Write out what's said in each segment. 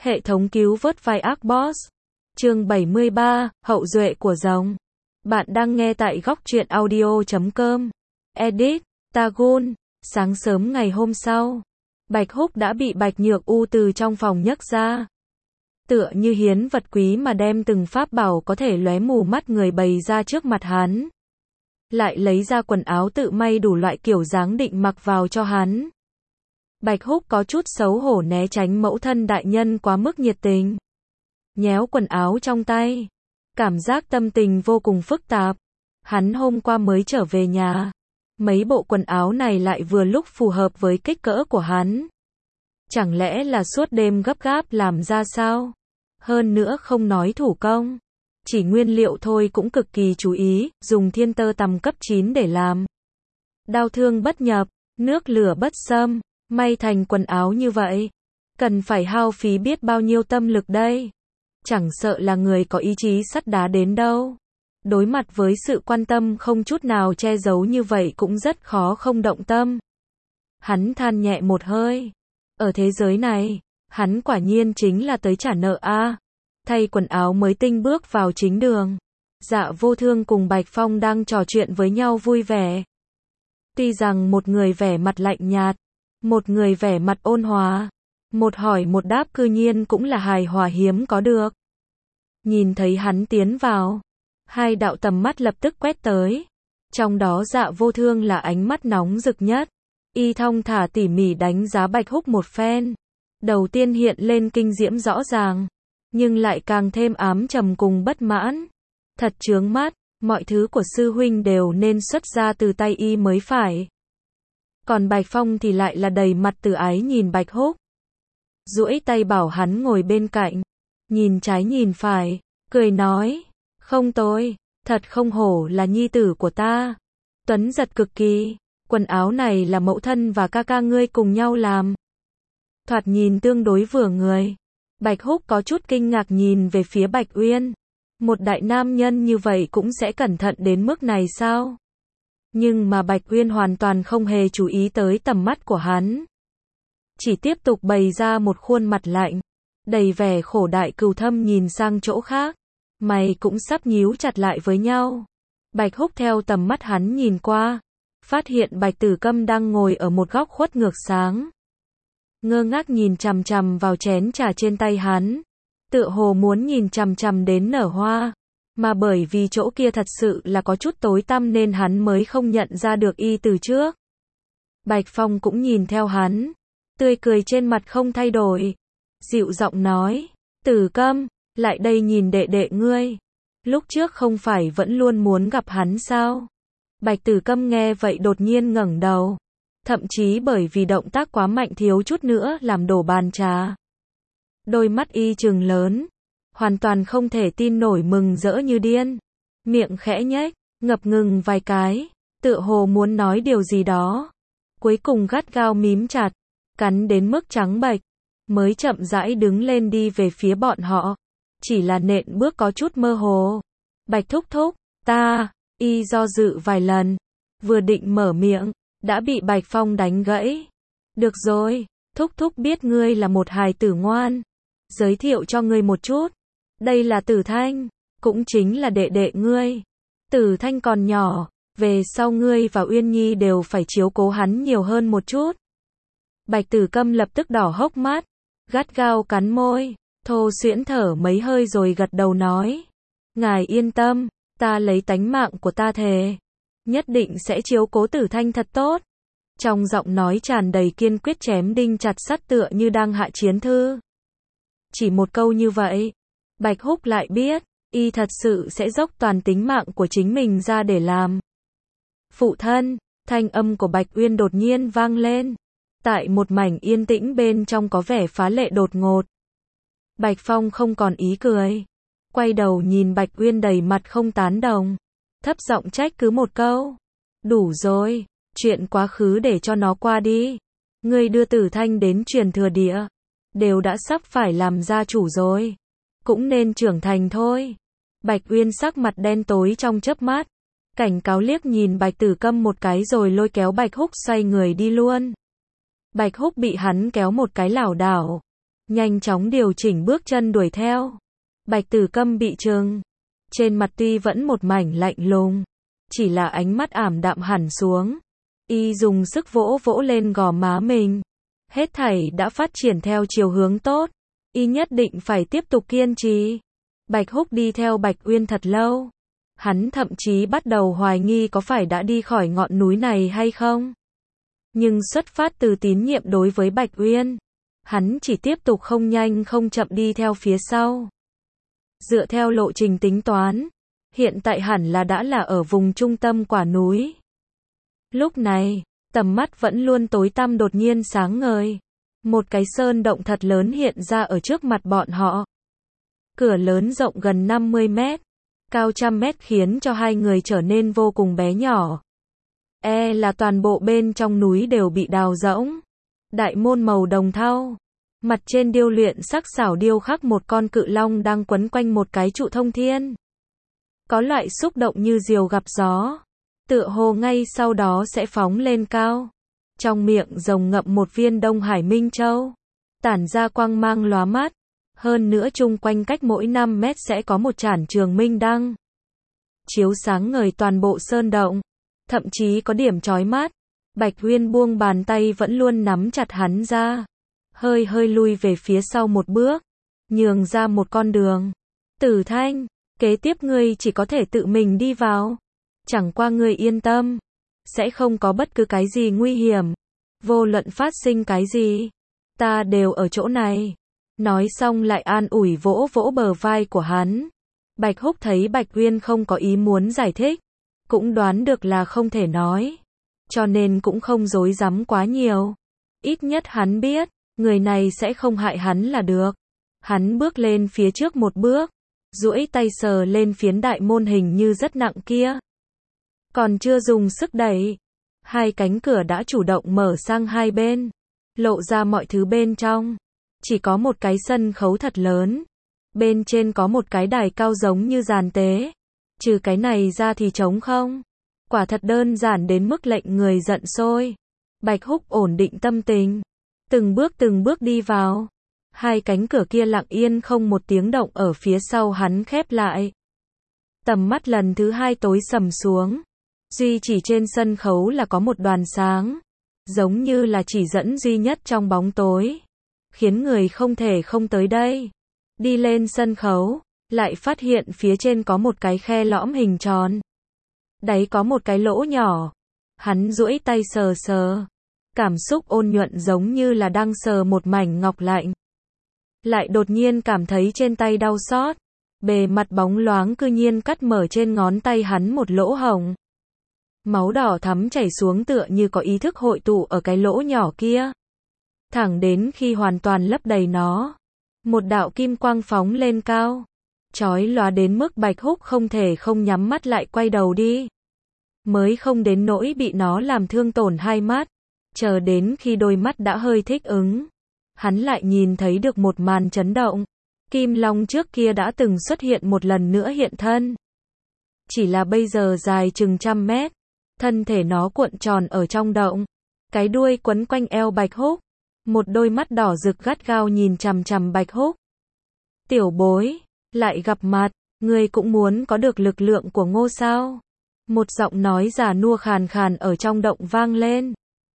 Hệ thống cứu vớt vai ác boss. Chương 73, hậu duệ của rồng. Bạn đang nghe tại góc truyện audio.com. Edit, Tagun. Sáng sớm ngày hôm sau, Bạch Húc đã bị Bạch Nhược U từ trong phòng nhấc ra. Tựa như hiến vật quý mà đem từng pháp bảo có thể lóe mù mắt người bày ra trước mặt hắn. Lại lấy ra quần áo tự may đủ loại kiểu dáng định mặc vào cho hắn. Bạch Húc có chút xấu hổ né tránh mẫu thân đại nhân quá mức nhiệt tình. Nhéo quần áo trong tay. Cảm giác tâm tình vô cùng phức tạp. Hắn hôm qua mới trở về nhà. Mấy bộ quần áo này lại vừa lúc phù hợp với kích cỡ của hắn. Chẳng lẽ là suốt đêm gấp gáp làm ra sao? Hơn nữa không nói thủ công. Chỉ nguyên liệu thôi cũng cực kỳ chú ý, dùng thiên tơ tằm cấp 9 để làm. Đao thương bất nhập, nước lửa bất xâm, may thành quần áo như vậy. Cần phải hao phí biết bao nhiêu tâm lực đây. Chẳng sợ là người có ý chí sắt đá đến đâu. Đối mặt với sự quan tâm không chút nào che giấu như vậy cũng rất khó không động tâm. Hắn than nhẹ một hơi. Ở thế giới này, hắn quả nhiên chính là tới trả nợ a. Thay quần áo mới tinh bước vào chính đường. Dạ Vô Thương cùng Bạch Phong đang trò chuyện với nhau vui vẻ. Tuy rằng một người vẻ mặt lạnh nhạt, một người vẻ mặt ôn hòa, một hỏi một đáp cư nhiên cũng là hài hòa hiếm có được. Nhìn thấy hắn tiến vào, hai đạo tầm mắt lập tức quét tới. Trong đó Dạ Vô Thương là ánh mắt nóng rực nhất. Y thong thả tỉ mỉ đánh giá Bạch Húc một phen. Đầu tiên hiện lên kinh diễm rõ ràng, nhưng lại càng thêm ám trầm cùng bất mãn. Thật chướng mắt, mọi thứ của sư huynh đều nên xuất ra từ tay y mới phải. Còn Bạch Phong thì lại là đầy mặt từ ái nhìn Bạch Húc. Duỗi tay bảo hắn ngồi bên cạnh, nhìn trái nhìn phải, cười nói, không tồi, thật không hổ là nhi tử của ta. Tuấn giật cực kỳ, quần áo này là mẫu thân và ca ca ngươi cùng nhau làm. Thoạt nhìn tương đối vừa người. Bạch Húc có chút kinh ngạc nhìn về phía Bạch Uyên. Một đại nam nhân như vậy cũng sẽ cẩn thận đến mức này sao? Nhưng mà Bạch Uyên hoàn toàn không hề chú ý tới tầm mắt của hắn. Chỉ tiếp tục bày ra một khuôn mặt lạnh, đầy vẻ khổ đại cừu thâm nhìn sang chỗ khác. Mày cũng sắp nhíu chặt lại với nhau. Bạch Húc theo tầm mắt hắn nhìn qua, phát hiện Bạch Tử Câm đang ngồi ở một góc khuất ngược sáng. Ngơ ngác nhìn chằm chằm vào chén trà trên tay hắn. Tựa hồ muốn nhìn chằm chằm đến nở hoa. Mà bởi vì chỗ kia thật sự là có chút tối tăm nên hắn mới không nhận ra được y từ trước. Bạch Phong cũng nhìn theo hắn. Tươi cười trên mặt không thay đổi. Dịu giọng nói, Tử Câm, lại đây nhìn đệ đệ ngươi. Lúc trước không phải vẫn luôn muốn gặp hắn sao? Bạch Tử Câm nghe vậy đột nhiên ngẩng đầu. Thậm chí bởi vì động tác quá mạnh thiếu chút nữa làm đổ bàn trà. Đôi mắt y trừng lớn, hoàn toàn không thể tin nổi mừng rỡ như điên. Miệng khẽ nhếch, ngập ngừng vài cái, tựa hồ muốn nói điều gì đó. Cuối cùng gắt gao mím chặt, cắn đến mức trắng bệch, mới chậm rãi đứng lên đi về phía bọn họ. Chỉ là nện bước có chút mơ hồ. Bạch thúc thúc, y do dự vài lần, vừa định mở miệng, đã bị Bạch Phong đánh gãy. Được rồi, thúc thúc biết ngươi là một hài tử ngoan. Giới thiệu cho ngươi một chút. Đây là Tử Thanh, cũng chính là đệ đệ ngươi. Tử Thanh còn nhỏ, về sau ngươi và Uyên Nhi đều phải chiếu cố hắn nhiều hơn một chút. Bạch Tử Câm lập tức đỏ hốc mắt, gắt gao cắn môi, thô xuyễn thở mấy hơi rồi gật đầu nói. Ngài yên tâm, ta lấy tánh mạng của ta thề. Nhất định sẽ chiếu cố Tử Thanh thật tốt. Trong giọng nói tràn đầy kiên quyết chém đinh chặt sắt tựa như đang hạ chiến thư. Chỉ một câu như vậy, Bạch Húc lại biết, y thật sự sẽ dốc toàn tính mạng của chính mình ra để làm. Phụ thân, thanh âm của Bạch Uyên đột nhiên vang lên. Tại một mảnh yên tĩnh bên trong có vẻ phá lệ đột ngột. Bạch Phong không còn ý cười. Quay đầu nhìn Bạch Uyên đầy mặt không tán đồng. Thấp giọng trách cứ một câu. Đủ rồi, chuyện quá khứ để cho nó qua đi. Ngươi đưa Tử Thanh đến truyền thừa địa. Đều đã sắp phải làm gia chủ rồi. Cũng nên trưởng thành thôi. Bạch Uyên sắc mặt đen tối trong chớp mắt. Cảnh cáo liếc nhìn Bạch Tử Câm một cái rồi lôi kéo Bạch Húc xoay người đi luôn. Bạch Húc bị hắn kéo một cái lảo đảo. nhanh chóng điều chỉnh bước chân đuổi theo. Bạch Tử Câm bị trừng, trên mặt tuy vẫn một mảnh lạnh lùng, chỉ là ánh mắt ảm đạm hẳn xuống. Y dùng sức vỗ vỗ lên gò má mình. Hết thảy đã phát triển theo chiều hướng tốt. Y nhất định phải tiếp tục kiên trì. Bạch Húc đi theo Bạch Uyên thật lâu. Hắn thậm chí bắt đầu hoài nghi có phải đã đi khỏi ngọn núi này hay không. Nhưng xuất phát từ tín nhiệm đối với Bạch Uyên, hắn chỉ tiếp tục không nhanh không chậm đi theo phía sau. Dựa theo lộ trình tính toán, hiện tại hẳn là đã là ở vùng trung tâm quả núi. Lúc này, tầm mắt vẫn luôn tối tăm đột nhiên sáng ngời. Một cái sơn động thật lớn hiện ra ở trước mặt bọn họ. Cửa lớn rộng gần 50 mét, cao 100 mét khiến cho hai người trở nên vô cùng bé nhỏ. Là toàn bộ bên trong núi đều bị đào rỗng. Đại môn màu đồng thau. Mặt trên điêu luyện sắc sảo điêu khắc một con cự long đang quấn quanh một cái trụ thông thiên. Có loại xúc động như diều gặp gió. Tựa hồ ngay sau đó sẽ phóng lên cao. Trong miệng rồng ngậm một viên Đông Hải Minh Châu. Tản ra quang mang lóa mắt. Hơn nữa chung quanh cách mỗi 5 mét sẽ có một chản trường minh đăng. Chiếu sáng ngời toàn bộ sơn động. Thậm chí có điểm chói mắt. Bạch Uyên buông bàn tay vẫn luôn nắm chặt hắn ra. Hơi hơi lui về phía sau một bước. Nhường ra một con đường. Tử Thanh, kế tiếp ngươi chỉ có thể tự mình đi vào. Chẳng qua ngươi yên tâm. Sẽ không có bất cứ cái gì nguy hiểm. Vô luận phát sinh cái gì. Ta đều ở chỗ này. Nói xong lại an ủi vỗ vỗ bờ vai của hắn. Bạch Húc thấy Bạch Uyên không có ý muốn giải thích. Cũng đoán được là không thể nói. Cho nên cũng không dối dám quá nhiều. Ít nhất hắn biết, người này sẽ không hại hắn là được. Hắn bước lên phía trước một bước. Duỗi tay sờ lên phiến đại môn hình như rất nặng kia. Còn chưa dùng sức đẩy. Hai cánh cửa đã chủ động mở sang hai bên. Lộ ra mọi thứ bên trong. Chỉ có một cái sân khấu thật lớn. Bên trên có một cái đài cao giống như giàn tế. Trừ cái này ra thì trống không. Quả thật đơn giản đến mức lệnh người giận sôi. Bạch Húc ổn định tâm tình. Từng bước đi vào. Hai cánh cửa kia lặng yên không một tiếng động ở phía sau hắn khép lại. Tầm mắt lần thứ hai tối sầm xuống. Duy chỉ trên sân khấu là có một đoàn sáng. Giống như là chỉ dẫn duy nhất trong bóng tối. Khiến người không thể không tới đây. Đi lên sân khấu, lại phát hiện phía trên có một cái khe lõm hình tròn. Đáy có một cái lỗ nhỏ. Hắn duỗi tay sờ sờ. Cảm xúc ôn nhuận giống như là đang sờ một mảnh ngọc lạnh. Lại đột nhiên cảm thấy trên tay đau xót. Bề mặt bóng loáng cư nhiên cắt mở trên ngón tay hắn một lỗ hổng. Máu đỏ thắm chảy xuống tựa như có ý thức hội tụ ở cái lỗ nhỏ kia. Thẳng đến khi hoàn toàn lấp đầy nó. Một đạo kim quang phóng lên cao. Chói lóa đến mức Bạch Húc không thể không nhắm mắt lại quay đầu đi. Mới không đến nỗi bị nó làm thương tổn hai mắt. Chờ đến khi đôi mắt đã hơi thích ứng. Hắn lại nhìn thấy được một màn chấn động. Kim Long trước kia đã từng xuất hiện một lần nữa hiện thân. Chỉ là bây giờ dài chừng 100 mét. Thân thể nó cuộn tròn ở trong động. Cái đuôi quấn quanh eo Bạch Húc. Một đôi mắt đỏ rực gắt gao nhìn chằm chằm Bạch Húc. Tiểu bối, lại gặp mặt, ngươi cũng muốn có được lực lượng của Ngô sao? Một giọng nói già nua khàn khàn ở trong động vang lên.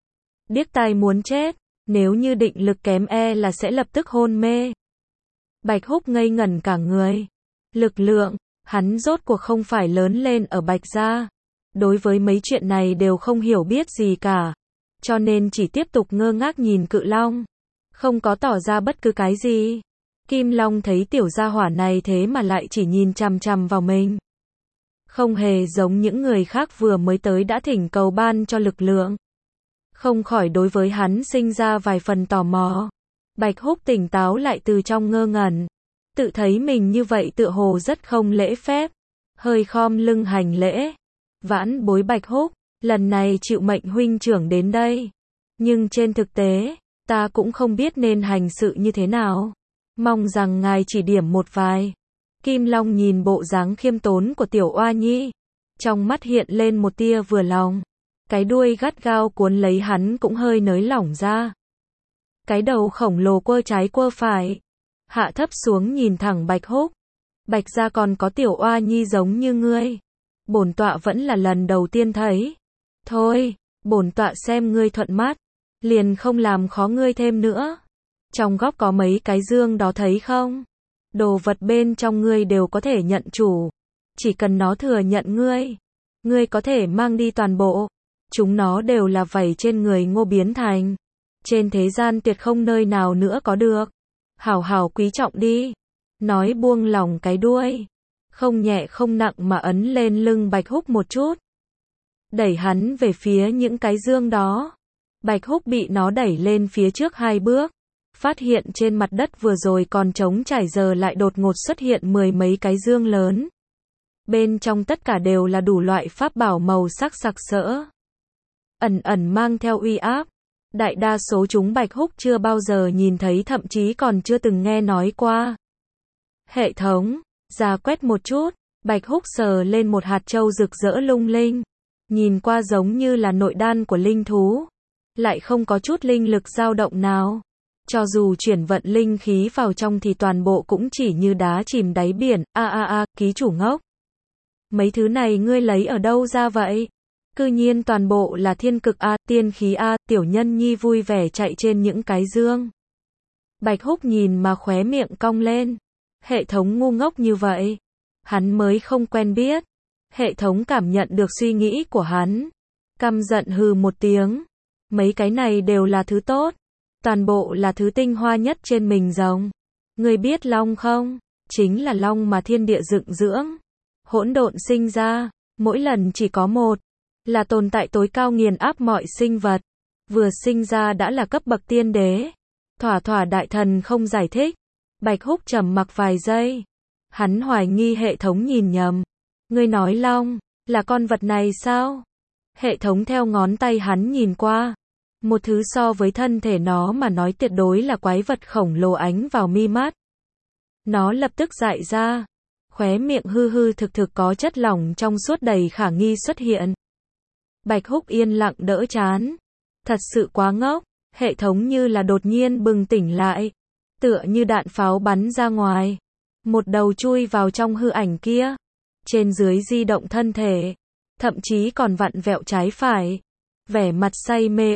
Điếc tai muốn chết, nếu như định lực kém là sẽ lập tức hôn mê. Bạch Húc ngây ngẩn cả người. Lực lượng, hắn rốt cuộc không phải lớn lên ở Bạch gia. Đối với mấy chuyện này đều không hiểu biết gì cả. Cho nên chỉ tiếp tục ngơ ngác nhìn cự long. Không có tỏ ra bất cứ cái gì. Kim Long thấy tiểu gia hỏa này thế mà lại chỉ nhìn chằm chằm vào mình. Không hề giống những người khác vừa mới tới đã thỉnh cầu ban cho lực lượng. Không khỏi đối với hắn sinh ra vài phần tò mò. Bạch Húc tỉnh táo lại từ trong ngơ ngẩn. Tự thấy mình như vậy tựa hồ rất không lễ phép. Hơi khom lưng hành lễ. Vãn bối Bạch Húc, lần này chịu mệnh huynh trưởng đến đây. Nhưng trên thực tế, ta cũng không biết nên hành sự như thế nào. Mong rằng ngài chỉ điểm một vài. Kim Long nhìn bộ dáng khiêm tốn của tiểu oa nhi. Trong mắt hiện lên một tia vừa lòng. Cái đuôi gắt gao cuốn lấy hắn cũng hơi nới lỏng ra. Cái đầu khổng lồ quơ trái quơ phải. Hạ thấp xuống nhìn thẳng Bạch Húc. Bạch gia còn có tiểu oa nhi giống như ngươi. Bổn tọa vẫn là lần đầu tiên thấy. Thôi, bổn tọa xem ngươi thuận mắt. Liền không làm khó ngươi thêm nữa. Trong góc có mấy cái dương đó thấy không? Đồ vật bên trong ngươi đều có thể nhận chủ. Chỉ cần nó thừa nhận ngươi. Ngươi có thể mang đi toàn bộ. Chúng nó đều là vảy trên người Ngô biến thành. Trên thế gian tuyệt không nơi nào nữa có được. Hảo hảo quý trọng đi. Nói buông lỏng cái đuôi. Không nhẹ không nặng mà ấn lên lưng Bạch Húc một chút. Đẩy hắn về phía những cái dương đó. Bạch Húc bị nó đẩy lên phía trước 2 bước. Phát hiện trên mặt đất vừa rồi còn trống trải giờ lại đột ngột xuất hiện 10 mấy cái dương lớn. Bên trong tất cả đều là đủ loại pháp bảo màu sắc sặc sỡ. Ẩn ẩn mang theo uy áp. Đại đa số chúng Bạch Húc chưa bao giờ nhìn thấy, thậm chí còn chưa từng nghe nói qua. Hệ thống, ra quét một chút. Bạch Húc sờ lên một hạt châu rực rỡ lung linh. Nhìn qua giống như là nội đan của linh thú. Lại không có chút linh lực dao động nào. Cho dù chuyển vận linh khí vào trong thì toàn bộ cũng chỉ như đá chìm đáy biển. Ký chủ ngốc. Mấy thứ này ngươi lấy ở đâu ra vậy? Cư nhiên toàn bộ là thiên cực tiên khí tiểu nhân nhi vui vẻ chạy trên những cái dương. Bạch Húc nhìn mà khóe miệng cong lên. Hệ thống ngu ngốc như vậy. Hắn mới không quen biết. Hệ thống cảm nhận được suy nghĩ của hắn. Căm giận hừ một tiếng. Mấy cái này đều là thứ tốt. Toàn bộ là thứ tinh hoa nhất trên mình rồng. Ngươi biết long không? Chính là long mà thiên địa dựng dưỡng. Hỗn độn sinh ra. Mỗi lần chỉ có một. Là tồn tại tối cao nghiền áp mọi sinh vật. Vừa sinh ra đã là cấp bậc tiên đế. Thỏa thỏa đại thần không giải thích. Bạch Húc trầm mặc vài giây. Hắn hoài nghi hệ thống nhìn nhầm. Ngươi nói long, là con vật này sao? Hệ thống theo ngón tay hắn nhìn qua. Một thứ so với thân thể nó mà nói tuyệt đối là quái vật khổng lồ ánh vào mi mắt. Nó lập tức dại ra. Khóe miệng hư hư thực thực có chất lỏng trong suốt đầy khả nghi xuất hiện. Bạch Húc yên lặng đỡ chán. Thật sự quá ngốc. Hệ thống như là đột nhiên bừng tỉnh lại. Tựa như đạn pháo bắn ra ngoài. Một đầu chui vào trong hư ảnh kia. Trên dưới di động thân thể. Thậm chí còn vặn vẹo trái phải. Vẻ mặt say mê,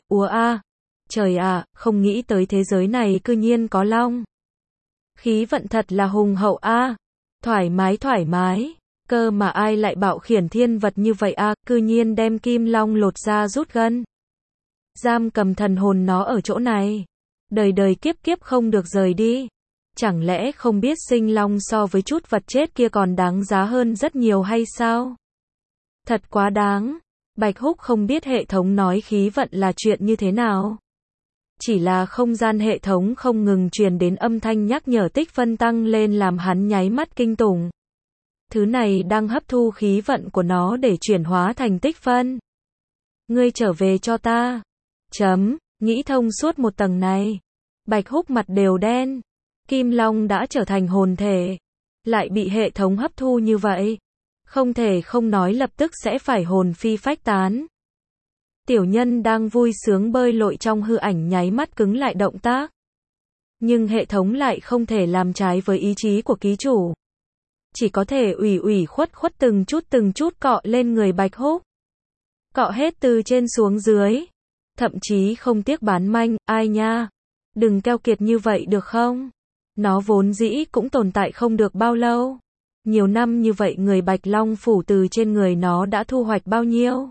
trời không nghĩ tới thế giới này cư nhiên có long. Khí vận thật là hùng hậu thoải mái. Cơ mà ai lại bạo khiển thiên vật như vậy cư nhiên đem kim long lột ra rút gân. Giam cầm thần hồn nó ở chỗ này. Đời đời kiếp kiếp không được rời đi. Chẳng lẽ không biết sinh long so với chút vật chết kia còn đáng giá hơn rất nhiều hay sao? Thật quá đáng. Bạch Húc không biết hệ thống nói khí vận là chuyện như thế nào. Chỉ là không gian hệ thống không ngừng truyền đến âm thanh nhắc nhở tích phân tăng lên làm hắn nháy mắt kinh tủng. Thứ này đang hấp thu khí vận của nó để chuyển hóa thành tích phân. Ngươi trở về cho ta. Nghĩ thông suốt một tầng này. Bạch Húc mặt đều đen. Kim Long đã trở thành hồn thể. Lại bị hệ thống hấp thu như vậy. Không thể không nói lập tức sẽ phải hồn phi phách tán. Tiểu nhân đang vui sướng bơi lội trong hư ảnh nháy mắt cứng lại động tác. Nhưng hệ thống lại không thể làm trái với ý chí của ký chủ. Chỉ có thể ủy khuất từng chút cọ lên người Bạch Húc. Cọ hết từ trên xuống dưới. Thậm chí không tiếc bán manh, ai nha. Đừng keo kiệt như vậy được không? Nó vốn dĩ cũng tồn tại không được bao lâu. Nhiều năm như vậy người Bạch Long phủ từ trên người nó đã thu hoạch bao nhiêu?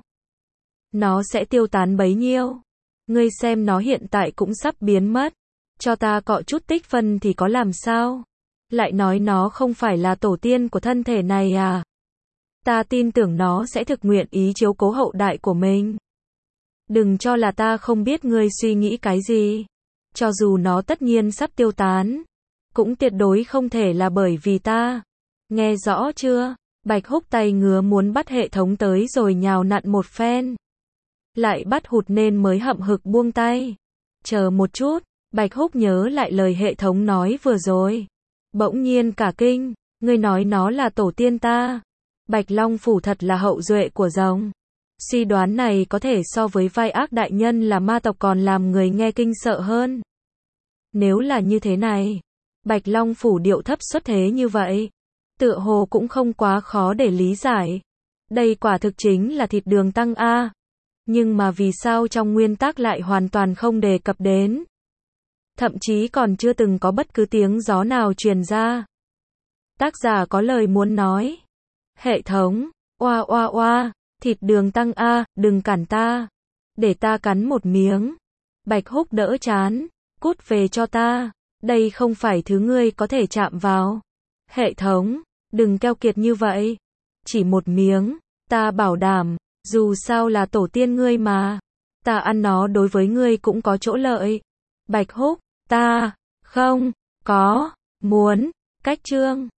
Nó sẽ tiêu tán bấy nhiêu? Ngươi xem nó hiện tại cũng sắp biến mất. Cho ta cọ chút tích phân thì có làm sao? Lại nói nó không phải là tổ tiên của thân thể này à? Ta tin tưởng nó sẽ thực nguyện ý chiếu cố hậu đại của mình. Đừng cho là ta không biết ngươi suy nghĩ cái gì. Cho dù nó tất nhiên sắp tiêu tán, cũng tuyệt đối không thể là bởi vì ta. Nghe rõ chưa? Bạch Húc tay ngứa muốn bắt hệ thống tới rồi nhào nặn một phen. Lại bắt hụt nên mới hậm hực buông tay. Chờ một chút, Bạch Húc nhớ lại lời hệ thống nói vừa rồi. Bỗng nhiên cả kinh, ngươi nói nó là tổ tiên ta. Bạch Long phủ thật là hậu duệ của rồng. Suy đoán này có thể so với vai ác đại nhân là ma tộc còn làm người nghe kinh sợ hơn. Nếu là như thế này, Bạch Long phủ điệu thấp xuất thế như vậy, tựa hồ cũng không quá khó để lý giải. Đây quả thực chính là thịt đường tăng a. Nhưng mà vì sao trong nguyên tắc lại hoàn toàn không đề cập đến? Thậm chí còn chưa từng có bất cứ tiếng gió nào truyền ra. Tác giả có lời muốn nói. Hệ thống, oa oa oa, thịt đường tăng a, đừng cản ta. Để ta cắn một miếng. Bạch Húc đỡ chán, cút về cho ta. Đây không phải thứ ngươi có thể chạm vào. Hệ thống, đừng keo kiệt như vậy. Chỉ một miếng, ta bảo đảm, dù sao là tổ tiên ngươi mà. Ta ăn nó đối với ngươi cũng có chỗ lợi. Bạch Húc, ta, không, có, muốn, cách chương.